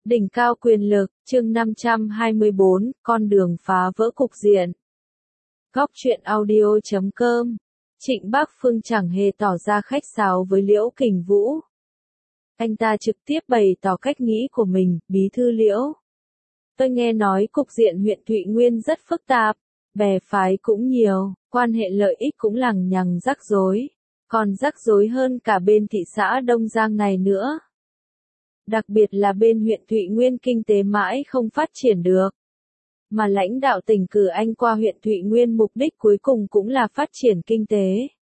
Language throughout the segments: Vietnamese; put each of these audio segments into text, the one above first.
Đỉnh cao quyền lực, chương 524, con đường phá vỡ cục diện. Góc truyện audio.com. Trịnh Bác Phương chẳng hề tỏ ra khách sáo với Liễu Kình Vũ. Anh ta trực tiếp bày tỏ cách nghĩ của mình, bí thư Liễu. Tôi nghe nói cục diện huyện Thụy Nguyên rất phức tạp, bè phái cũng nhiều, quan hệ lợi ích cũng lằng nhằng rắc rối, còn rắc rối hơn cả bên thị xã Đông Giang này nữa. Đặc biệt là bên huyện Thụy Nguyên kinh tế mãi không phát triển được. Mà lãnh đạo tỉnh cử anh qua huyện Thụy Nguyên mục đích cuối cùng cũng là phát triển kinh tế.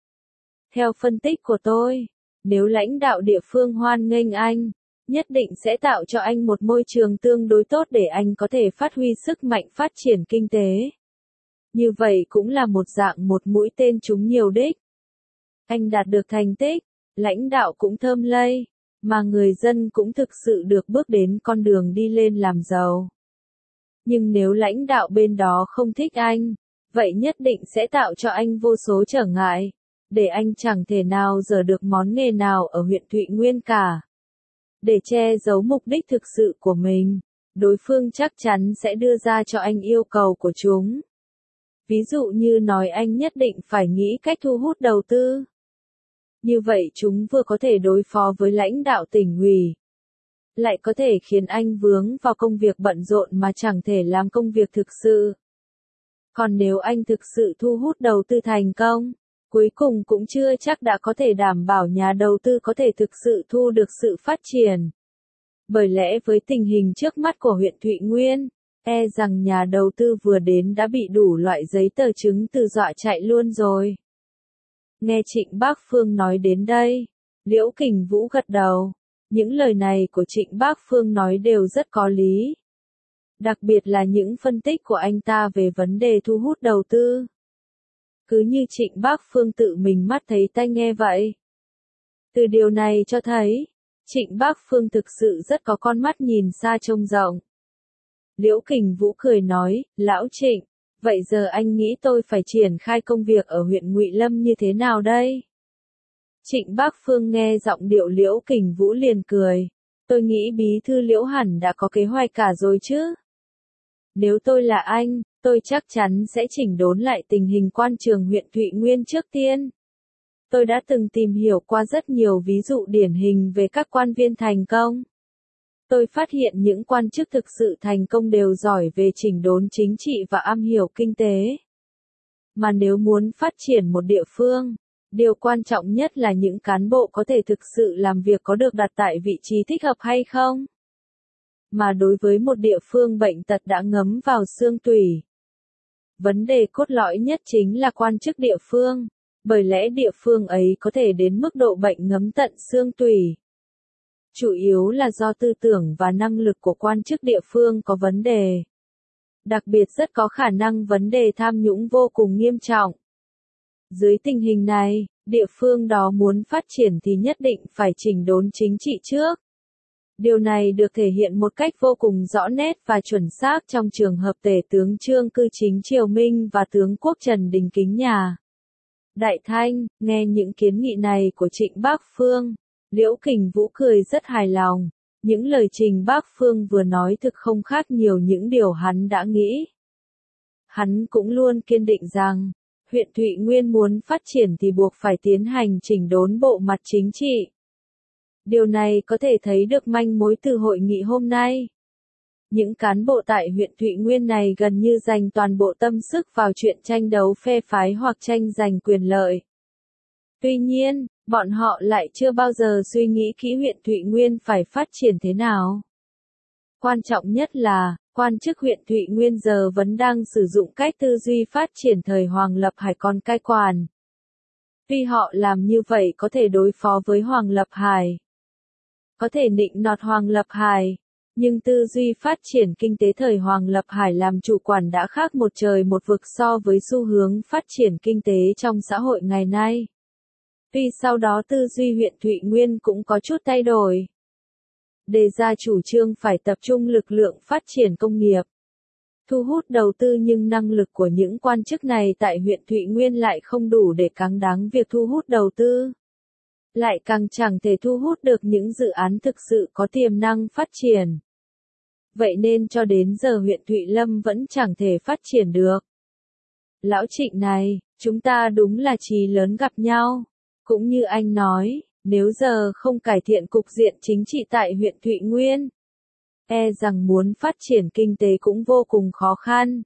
Theo phân tích của tôi, nếu lãnh đạo địa phương hoan nghênh anh, nhất định sẽ tạo cho anh một môi trường tương đối tốt để anh có thể phát huy sức mạnh phát triển kinh tế. Như vậy cũng là một dạng một mũi tên trúng nhiều đích. Anh đạt được thành tích, lãnh đạo cũng thơm lây, mà người dân cũng thực sự được bước đến con đường đi lên làm giàu. Nhưng nếu lãnh đạo bên đó không thích anh, vậy nhất định sẽ tạo cho anh vô số trở ngại, để anh chẳng thể nào giở được món nghề nào ở huyện Thụy Nguyên cả. Để che giấu mục đích thực sự của mình, đối phương chắc chắn sẽ đưa ra cho anh yêu cầu của chúng. Ví dụ như nói anh nhất định phải nghĩ cách thu hút đầu tư. Như vậy chúng vừa có thể đối phó với lãnh đạo tỉnh ủy, lại có thể khiến anh vướng vào công việc bận rộn mà chẳng thể làm công việc thực sự. Còn nếu anh thực sự thu hút đầu tư thành công, cuối cùng cũng chưa chắc đã có thể đảm bảo nhà đầu tư có thể thực sự thu được sự phát triển. Bởi lẽ với tình hình trước mắt của huyện Thụy Nguyên, rằng nhà đầu tư vừa đến đã bị đủ loại giấy tờ chứng từ dọa chạy luôn rồi. Nghe Trịnh Bác Phương nói đến đây, Liễu Kình Vũ gật đầu. Những lời này của Trịnh Bác Phương nói đều rất có lý. Đặc biệt là những phân tích của anh ta về vấn đề thu hút đầu tư. Cứ như Trịnh Bác Phương tự mình mắt thấy tai nghe vậy. Từ điều này cho thấy, Trịnh Bác Phương thực sự rất có con mắt nhìn xa trông rộng. Liễu Kình Vũ cười nói, Lão Trịnh, vậy giờ anh nghĩ tôi phải triển khai công việc ở huyện Ngụy Lâm như thế nào đây? Trịnh Bác Phương nghe giọng điệu Liễu Kình Vũ liền cười. Tôi nghĩ bí thư Liễu hẳn đã có kế hoạch cả rồi chứ. Nếu tôi là anh, tôi chắc chắn sẽ chỉnh đốn lại tình hình quan trường huyện Thụy Nguyên trước tiên. Tôi đã từng tìm hiểu qua rất nhiều ví dụ điển hình về các quan viên thành công. Tôi phát hiện những quan chức thực sự thành công đều giỏi về chỉnh đốn chính trị và am hiểu kinh tế. Mà nếu muốn phát triển một địa phương, điều quan trọng nhất là những cán bộ có thể thực sự làm việc có được đặt tại vị trí thích hợp hay không. Mà đối với một địa phương bệnh tật đã ngấm vào xương tủy, vấn đề cốt lõi nhất chính là quan chức địa phương, bởi lẽ địa phương ấy có thể đến mức độ bệnh ngấm tận xương tủy. Chủ yếu là do tư tưởng và năng lực của quan chức địa phương có vấn đề. Đặc biệt rất có khả năng vấn đề tham nhũng vô cùng nghiêm trọng. Dưới tình hình này, địa phương đó muốn phát triển thì nhất định phải chỉnh đốn chính trị trước. Điều này được thể hiện một cách vô cùng rõ nét và chuẩn xác trong trường hợp tể tướng Trương Cư Chính Triều Minh và tướng quốc Trần Đình Kính Nhà. Đại Thanh, nghe những kiến nghị này của Trịnh Bác Phương, Liễu Kình Vũ cười rất hài lòng. Những lời Trịnh Bác Phương vừa nói thực không khác nhiều những điều hắn đã nghĩ. Hắn cũng luôn kiên định rằng, huyện Thụy Nguyên muốn phát triển thì buộc phải tiến hành chỉnh đốn bộ mặt chính trị. Điều này có thể thấy được manh mối từ hội nghị hôm nay. Những cán bộ tại huyện Thụy Nguyên này gần như dành toàn bộ tâm sức vào chuyện tranh đấu phe phái hoặc tranh giành quyền lợi. Tuy nhiên, bọn họ lại chưa bao giờ suy nghĩ kỹ huyện Thụy Nguyên phải phát triển thế nào. Quan trọng nhất là, quan chức huyện Thụy Nguyên giờ vẫn đang sử dụng cách tư duy phát triển thời Hoàng Lập Hải còn cai quản. Tuy họ làm như vậy có thể đối phó với Hoàng Lập Hải, có thể nịnh nọt Hoàng Lập Hải, nhưng tư duy phát triển kinh tế thời Hoàng Lập Hải làm chủ quản đã khác một trời một vực so với xu hướng phát triển kinh tế trong xã hội ngày nay. Tuy sau đó tư duy huyện Thụy Nguyên cũng có chút thay đổi. Đề ra chủ trương phải tập trung lực lượng phát triển công nghiệp, thu hút đầu tư, nhưng năng lực của những quan chức này tại huyện Thụy Nguyên lại không đủ để cáng đáng việc thu hút đầu tư. Lại càng chẳng thể thu hút được những dự án thực sự có tiềm năng phát triển. vậy nên cho đến giờ huyện Thụy Lâm vẫn chẳng thể phát triển được. Lão Trịnh này, chúng ta đúng là chí lớn gặp nhau. Cũng như anh nói, nếu giờ không cải thiện cục diện chính trị tại huyện Thụy Nguyên, e rằng muốn phát triển kinh tế cũng vô cùng khó khăn.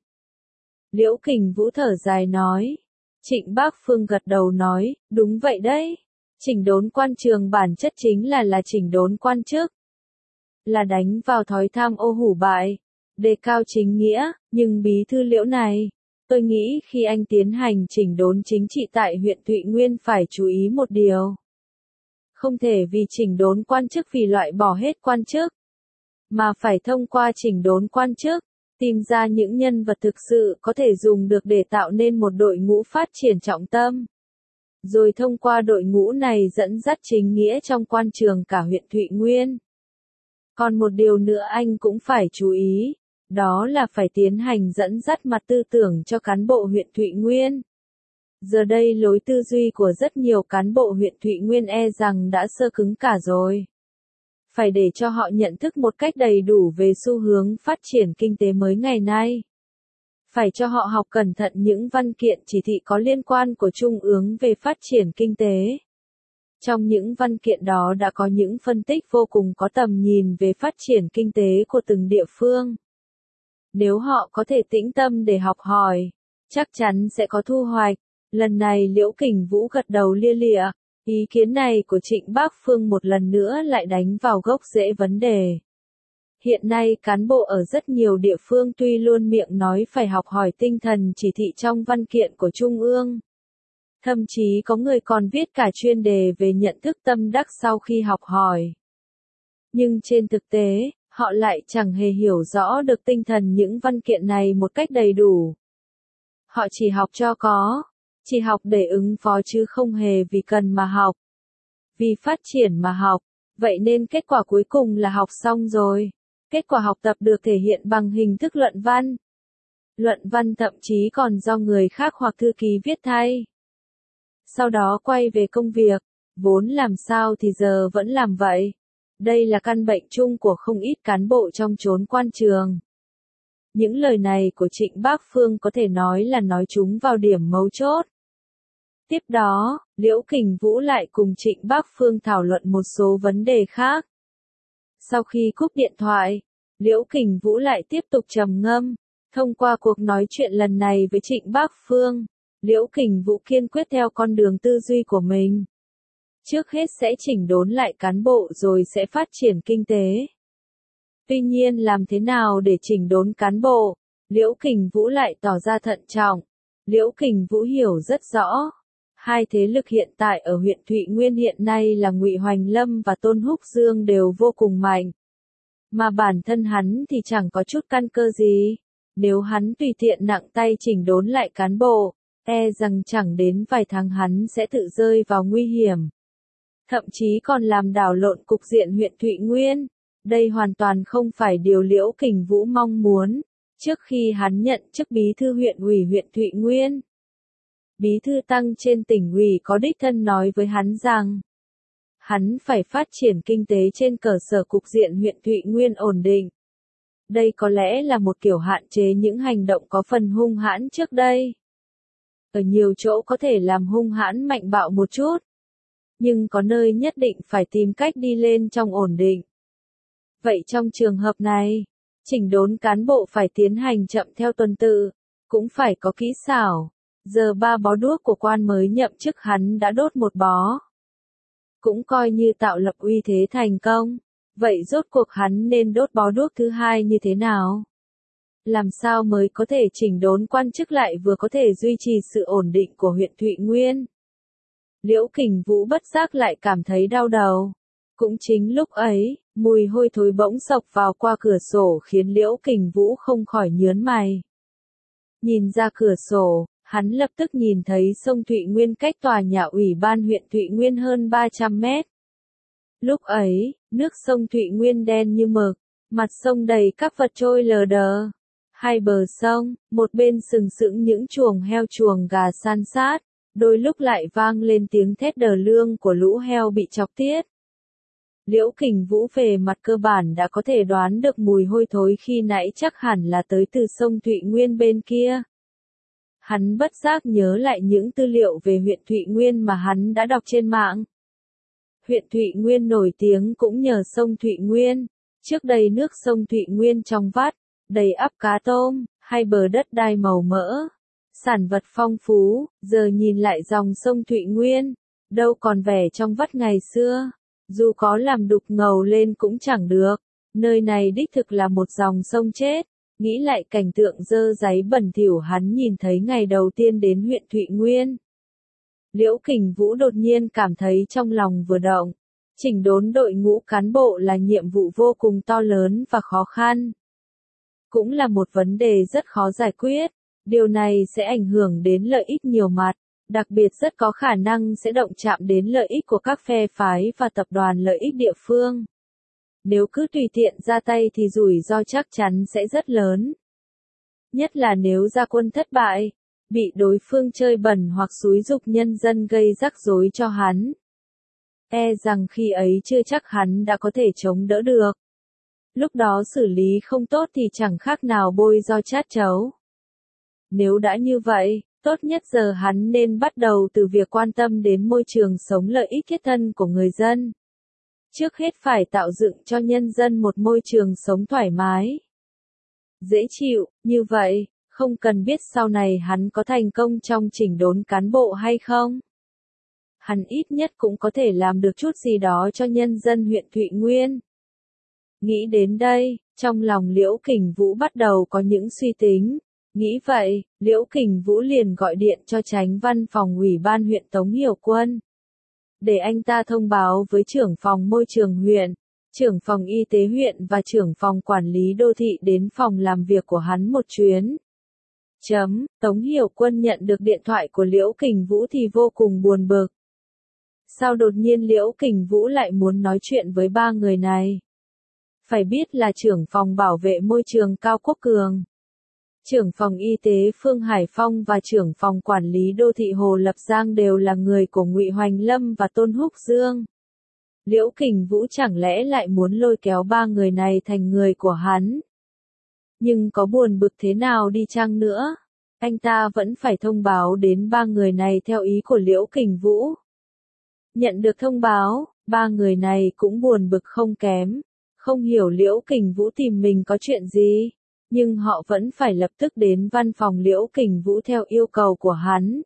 Liễu Kình Vũ thở dài nói. Trịnh Bác Phương gật đầu nói, đúng vậy đấy. Chỉnh đốn quan trường bản chất chính là chỉnh đốn quan chức. Là đánh vào thói tham ô hủ bại, đề cao chính nghĩa, nhưng bí thư Liễu này, tôi nghĩ khi anh tiến hành chỉnh đốn chính trị tại huyện Thụy Nguyên phải chú ý một điều. Không thể vì chỉnh đốn quan chức vì loại bỏ hết quan chức, mà phải thông qua chỉnh đốn quan chức, tìm ra những nhân vật thực sự có thể dùng được để tạo nên một đội ngũ phát triển trọng tâm. Rồi thông qua đội ngũ này dẫn dắt chính nghĩa trong quan trường cả huyện Thụy Nguyên. Còn một điều nữa anh cũng phải chú ý, đó là phải tiến hành dẫn dắt mặt tư tưởng cho cán bộ huyện Thụy Nguyên. Giờ đây lối tư duy của rất nhiều cán bộ huyện Thụy Nguyên e rằng đã sơ cứng cả rồi. Phải để cho họ nhận thức một cách đầy đủ về xu hướng phát triển kinh tế mới ngày nay. Phải cho họ học cẩn thận những văn kiện chỉ thị có liên quan của Trung ương về phát triển kinh tế. Trong những văn kiện đó đã có những phân tích vô cùng có tầm nhìn về phát triển kinh tế của từng địa phương. Nếu họ có thể tĩnh tâm để học hỏi, chắc chắn sẽ có thu hoạch. Lần này Liễu Kình Vũ gật đầu lia lịa. Ý kiến này của Trịnh Bác Phương một lần nữa lại đánh vào gốc rễ vấn đề. Hiện nay cán bộ ở rất nhiều địa phương tuy luôn miệng nói phải học hỏi tinh thần chỉ thị trong văn kiện của Trung ương. Thậm chí có người còn viết cả chuyên đề về nhận thức tâm đắc sau khi học hỏi. Nhưng trên thực tế, họ lại chẳng hề hiểu rõ được tinh thần những văn kiện này một cách đầy đủ. Họ chỉ học cho có, chỉ học để ứng phó chứ không hề vì cần mà học. Vì phát triển mà học, vậy nên kết quả cuối cùng là học xong rồi. Kết quả học tập được thể hiện bằng hình thức luận văn. Luận văn thậm chí còn do người khác hoặc thư ký viết thay. Sau đó quay về công việc, vốn làm sao thì giờ vẫn làm vậy. Đây là căn bệnh chung của không ít cán bộ trong chốn quan trường. Những lời này của Trịnh Bác Phương có thể nói là nói chúng vào điểm mấu chốt. Tiếp đó, Liễu Kình Vũ lại cùng Trịnh Bác Phương thảo luận một số vấn đề khác. Sau khi cúp điện thoại, Liễu Kình Vũ lại tiếp tục trầm ngâm. Thông qua cuộc nói chuyện lần này với Trịnh Bác Phương, Liễu Kình Vũ kiên quyết theo con đường tư duy của mình. Trước hết sẽ chỉnh đốn lại cán bộ rồi sẽ phát triển kinh tế. Tuy nhiên làm thế nào để chỉnh đốn cán bộ, Liễu Kình Vũ lại tỏ ra thận trọng. Liễu Kình Vũ hiểu rất rõ. Hai thế lực hiện tại ở huyện Thụy Nguyên hiện nay là Ngụy Hoành Lâm và Tôn Húc Dương đều vô cùng mạnh. Mà bản thân hắn thì chẳng có chút căn cơ gì. Nếu hắn tùy tiện nặng tay chỉnh đốn lại cán bộ, e rằng chẳng đến vài tháng hắn sẽ tự rơi vào nguy hiểm. Thậm chí còn làm đảo lộn cục diện huyện Thụy Nguyên. Đây hoàn toàn không phải điều Liễu Kình Vũ mong muốn. Trước khi hắn nhận chức bí thư huyện ủy huyện Thụy Nguyên, Bí thư Tăng trên tỉnh ủy có đích thân nói với hắn rằng, hắn phải phát triển kinh tế trên cơ sở cục diện huyện Thụy Nguyên ổn định. Đây có lẽ là một kiểu hạn chế những hành động có phần hung hãn trước đây. Ở nhiều chỗ có thể làm hung hãn mạnh bạo một chút, nhưng có nơi nhất định phải tìm cách đi lên trong ổn định. Vậy trong trường hợp này, chỉnh đốn cán bộ phải tiến hành chậm theo tuần tự, cũng phải có kỹ xảo. Giờ 3 bó đuốc của quan mới nhậm chức hắn đã đốt một bó. Cũng coi như tạo lập uy thế thành công. Vậy rốt cuộc hắn nên đốt bó đuốc thứ hai như thế nào? Làm sao mới có thể chỉnh đốn quan chức lại vừa có thể duy trì sự ổn định của huyện Thụy Nguyên? Liễu Kình Vũ bất giác lại cảm thấy đau đầu. Cũng chính lúc ấy, mùi hôi thối bỗng xộc vào qua cửa sổ khiến Liễu Kình Vũ không khỏi nhớn mày. Nhìn ra cửa sổ, hắn lập tức nhìn thấy sông Thụy Nguyên cách tòa nhà ủy ban huyện Thụy Nguyên hơn 300 mét. Lúc ấy, nước sông Thụy Nguyên đen như mực, mặt sông đầy các vật trôi lờ đờ. Hai bờ sông, một bên sừng sững những chuồng heo chuồng gà san sát, đôi lúc lại vang lên tiếng thét đờ lương của lũ heo bị chọc tiết. Liễu Kình Vũ về mặt cơ bản đã có thể đoán được mùi hôi thối khi nãy chắc hẳn là tới từ sông Thụy Nguyên bên kia. Hắn bất giác nhớ lại những tư liệu về huyện Thụy Nguyên mà hắn đã đọc trên mạng. Huyện Thụy Nguyên nổi tiếng cũng nhờ sông Thụy Nguyên. Trước đây nước sông Thụy Nguyên trong vắt, đầy ắp cá tôm, hai bờ đất đai màu mỡ, sản vật phong phú, giờ nhìn lại dòng sông Thụy Nguyên, đâu còn vẻ trong vắt ngày xưa, dù có làm đục ngầu lên cũng chẳng được, nơi này đích thực là một dòng sông chết, nghĩ lại cảnh tượng dơ dáy bẩn thỉu hắn nhìn thấy ngày đầu tiên đến huyện Thụy Nguyên. Liễu Kình Vũ đột nhiên cảm thấy trong lòng vừa động. Chỉnh đốn đội ngũ cán bộ là nhiệm vụ vô cùng to lớn và khó khăn. Cũng là một vấn đề rất khó giải quyết. Điều này sẽ ảnh hưởng đến lợi ích nhiều mặt, đặc biệt rất có khả năng sẽ động chạm đến lợi ích của các phe phái và tập đoàn lợi ích địa phương. Nếu cứ tùy tiện ra tay thì rủi ro chắc chắn sẽ rất lớn. Nhất là nếu ra quân thất bại, bị đối phương chơi bẩn hoặc xúi giục nhân dân gây rắc rối cho hắn. Rằng khi ấy chưa chắc hắn đã có thể chống đỡ được. Lúc đó xử lý không tốt thì chẳng khác nào bôi do chát chấu. Nếu đã như vậy, tốt nhất giờ hắn nên bắt đầu từ việc quan tâm đến môi trường sống lợi ích thiết thân của người dân. Trước hết phải tạo dựng cho nhân dân một môi trường sống thoải mái, dễ chịu, như vậy, không cần biết sau này hắn có thành công trong chỉnh đốn cán bộ hay không. Hắn ít nhất cũng có thể làm được chút gì đó cho nhân dân huyện Thụy Nguyên. Nghĩ đến đây, trong lòng Liễu Kình Vũ bắt đầu có những suy tính. Nghĩ vậy, Liễu Kình Vũ liền gọi điện cho Chánh Văn phòng Ủy ban huyện Tống Hiểu Quân. Để anh ta thông báo với trưởng phòng môi trường huyện, trưởng phòng y tế huyện và trưởng phòng quản lý đô thị đến phòng làm việc của hắn một chuyến. Tống Hiểu Quân nhận được điện thoại của Liễu Kình Vũ thì vô cùng buồn bực. Sao đột nhiên Liễu Kình Vũ lại muốn nói chuyện với ba người này? Phải biết là trưởng phòng bảo vệ môi trường Cao Quốc Cường, trưởng phòng y tế Phương Hải Phong và trưởng phòng quản lý đô thị Hồ Lập Giang đều là người của Ngụy Hoành Lâm và Tôn Húc Dương. Liễu Kình Vũ chẳng lẽ lại muốn lôi kéo ba người này thành người của hắn? Nhưng có buồn bực thế nào đi chăng nữa, anh ta vẫn phải thông báo đến ba người này theo ý của Liễu Kình Vũ. Nhận được thông báo, ba người này cũng buồn bực không kém, không hiểu Liễu Kình Vũ tìm mình có chuyện gì, nhưng họ vẫn phải lập tức đến văn phòng Liễu Kình Vũ theo yêu cầu của hắn.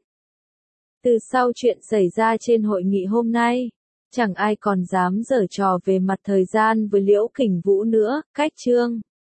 Từ sau chuyện xảy ra trên hội nghị hôm nay, chẳng ai còn dám giở trò về mặt thời gian với Liễu Kình Vũ nữa, cách chương